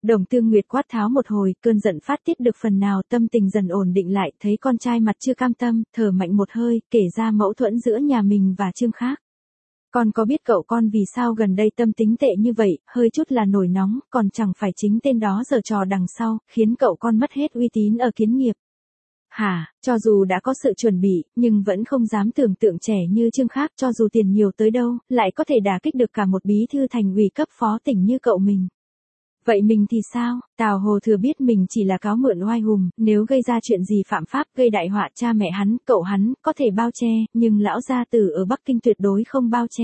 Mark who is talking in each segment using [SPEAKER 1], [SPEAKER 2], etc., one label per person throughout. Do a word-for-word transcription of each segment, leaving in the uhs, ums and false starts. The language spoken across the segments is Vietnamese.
[SPEAKER 1] Đồng Tương Nguyệt quát tháo một hồi, cơn giận phát tiết được phần nào, tâm tình dần ổn định lại, thấy con trai mặt chưa cam tâm, thở mạnh một hơi, kể ra mâu thuẫn giữa nhà mình và Trương Khác. Con có biết cậu con vì sao gần đây tâm tính tệ như vậy, hơi chút là nổi nóng, còn chẳng phải chính tên đó giở trò đằng sau, khiến cậu con mất hết uy tín ở kiến nghiệp. Hả, cho dù đã có sự chuẩn bị, nhưng vẫn không dám tưởng tượng trẻ như Trương Khác, cho dù tiền nhiều tới đâu, lại có thể đả kích được cả một bí thư thành ủy cấp phó tỉnh như cậu mình. Vậy mình thì sao? Tào Hồ thừa biết mình chỉ là cáo mượn oai hùng, nếu gây ra chuyện gì phạm pháp, gây đại họa cha mẹ hắn, cậu hắn, có thể bao che, nhưng lão gia tử ở Bắc Kinh tuyệt đối không bao che.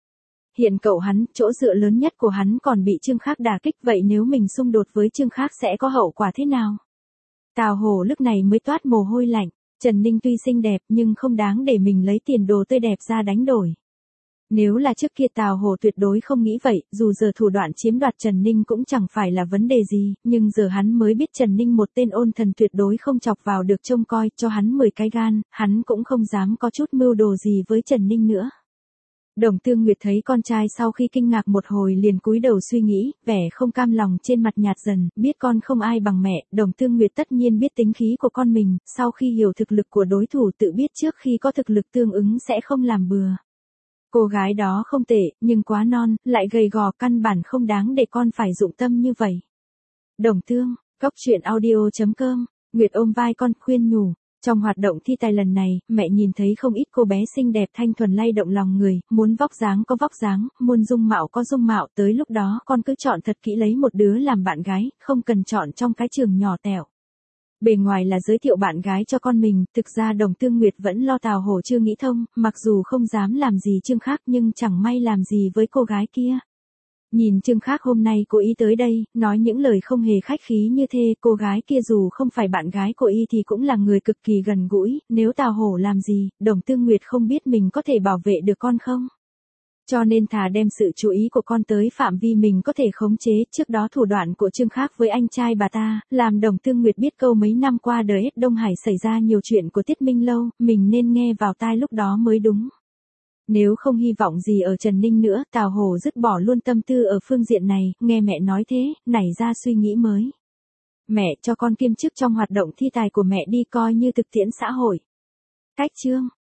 [SPEAKER 1] Hiện cậu hắn, chỗ dựa lớn nhất của hắn còn bị Trương Khác đả kích, vậy nếu mình xung đột với Trương Khác sẽ có hậu quả thế nào? Tào Hồ lúc này mới toát mồ hôi lạnh, Trần Ninh tuy xinh đẹp nhưng không đáng để mình lấy tiền đồ tươi đẹp ra đánh đổi. Nếu là trước kia Tào Hồ tuyệt đối không nghĩ vậy, dù giờ thủ đoạn chiếm đoạt Trần Ninh cũng chẳng phải là vấn đề gì, nhưng giờ hắn mới biết Trần Ninh một tên ôn thần tuyệt đối không chọc vào được trông coi, cho hắn mười cái gan, hắn cũng không dám có chút mưu đồ gì với Trần Ninh nữa. Đồng Tương Nguyệt thấy con trai sau khi kinh ngạc một hồi liền cúi đầu suy nghĩ, vẻ không cam lòng trên mặt nhạt dần, biết con không ai bằng mẹ, Đồng Tương Nguyệt tất nhiên biết tính khí của con mình, sau khi hiểu thực lực của đối thủ tự biết trước khi có thực lực tương ứng sẽ không làm bừa. Cô gái đó không tệ, nhưng quá non, lại gầy gò, căn bản không đáng để con phải dụng tâm như vậy. Đồng Tương, Cốc Truyện Audio chấm com, Nguyệt ôm vai con khuyên nhủ. Trong hoạt động thi tài lần này, mẹ nhìn thấy không ít cô bé xinh đẹp thanh thuần lay động lòng người, muốn vóc dáng có vóc dáng, muốn dung mạo có dung mạo, tới lúc đó con cứ chọn thật kỹ lấy một đứa làm bạn gái, không cần chọn trong cái trường nhỏ tẹo. Bề ngoài là giới thiệu bạn gái cho con mình, thực ra Đồng Tương Nguyệt vẫn lo Tào Hồ chưa nghĩ thông, mặc dù không dám làm gì Trương Khác nhưng chẳng may làm gì với cô gái kia. Nhìn Trương Khác hôm nay cô ý tới đây, nói những lời không hề khách khí như thế, cô gái kia dù không phải bạn gái của y thì cũng là người cực kỳ gần gũi, nếu Tào Hổ làm gì, Đồng Tương Nguyệt không biết mình có thể bảo vệ được con không? Cho nên thà đem sự chú ý của con tới phạm vi mình có thể khống chế, trước đó thủ đoạn của Trương Khác với anh trai bà ta, làm Đồng Tương Nguyệt biết câu mấy năm qua đời hết Đông Hải xảy ra nhiều chuyện của Tiết Minh Lâu, mình nên nghe vào tai lúc đó mới đúng. Nếu không hy vọng gì ở Trần Ninh nữa, Tào Hồ dứt bỏ luôn tâm tư ở phương diện này, nghe mẹ nói thế, nảy ra suy nghĩ mới. Mẹ cho con kiêm chức trong hoạt động thi tài của mẹ đi coi như thực tiễn xã hội. Cách chương